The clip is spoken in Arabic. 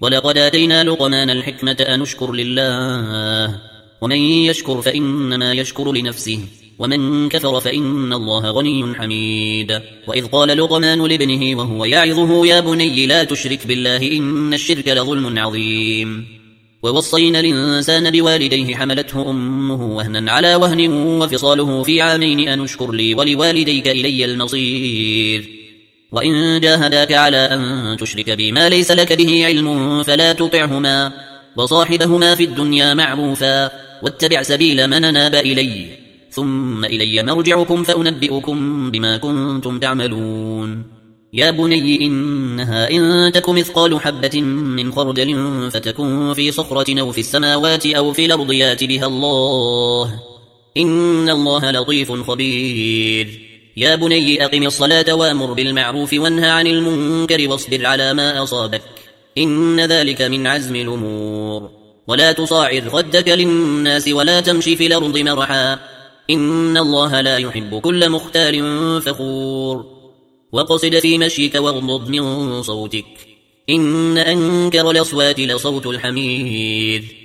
ولقد آتينا لقمان الحكمة أن اشكر لله ومن يشكر فإنما يشكر لنفسه ومن كفر فإن الله غني حميد. وإذ قال لقمان لابنه وهو يعظه يا بني لا تشرك بالله إن الشرك لظلم عظيم. ووصينا الإنسان بوالديه حملته أمه وهنا على وهن وفصاله في عامين أن اشكر لي ولوالديك إلي المصير. وإن جاهداك على أن تشرك بي ما ليس لك به علم فلا تطعهما وصاحبهما في الدنيا معروفا واتبع سبيل من أناب إلي ثم إلي مرجعكم فأنبئكم بما كنتم تعملون. يا بني إنها إن تك مثقال حبة من خردل فتكن في صخرة أو في السماوات أو في الأرض يات بها الله إن الله لطيف خبير. يا بني أقم الصلاة وأمر بالمعروف وانهى عن المنكر واصبر على ما أصابك إن ذلك من عزم الأمور. ولا تصاعر خدك للناس ولا تمشي في الأرض مرحا إن الله لا يحب كل مختال فخور. وقصد في مشيك واغضض من صوتك إن أنكر الأصوات لصوت الحمير.